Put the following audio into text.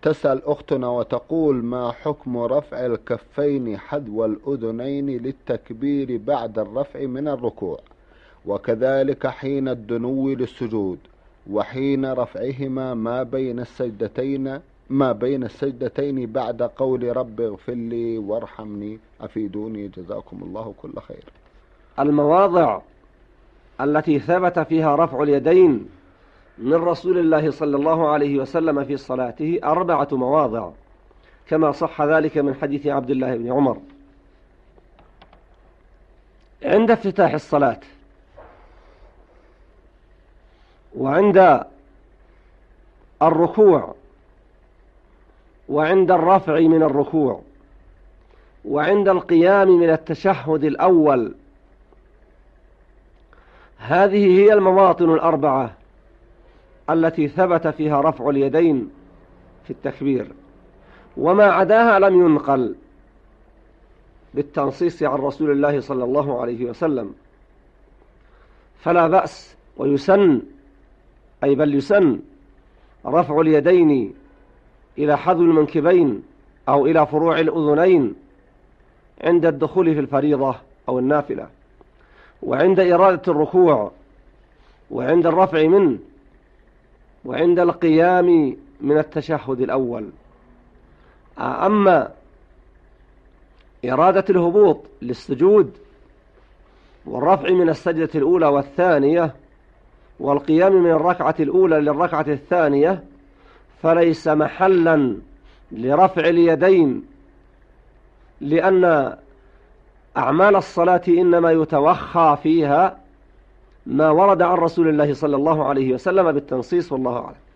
تسأل أختنا وتقول: ما حكم رفع الكفين حذو الأذنين للتكبير بعد الرفع من الركوع، وكذلك حين الدنو للسجود، وحين رفعهما ما بين السجدتين بعد قول رب اغفر لي وارحمني؟ أفيدوني جزاكم الله كل خير. المواضع التي ثبت فيها رفع اليدين من رسول الله صلى الله عليه وسلم في صلاته 4 مواضع، كما صح ذلك من حديث عبد الله بن عمر. عند افتتاح الصلاة، وعند الركوع، وعند الرفع من الركوع، وعند القيام من التشهد الأول. هذه هي المواطن 4 التي ثبت فيها رفع اليدين في التكبير، وما عداها لم ينقل بالتنصيص عن رسول الله صلى الله عليه وسلم، فلا بأس ويسن، أي بل يسن رفع اليدين إلى حذو المنكبين أو إلى فروع الأذنين عند الدخول في الفريضة أو النافلة، وعند إرادة الركوع، وعند الرفع منه، وعند القيام من التشهد الأول. أما إرادة الهبوط للسجود والرفع من السجدة الأولى والثانية والقيام من الركعة الأولى للركعة الثانية، فليس محلا لرفع اليدين، لأن أعمال الصلاة إنما يتوخى فيها ما ورد عن رسول الله صلى الله عليه وسلم بالتنصيص، والله أعلم.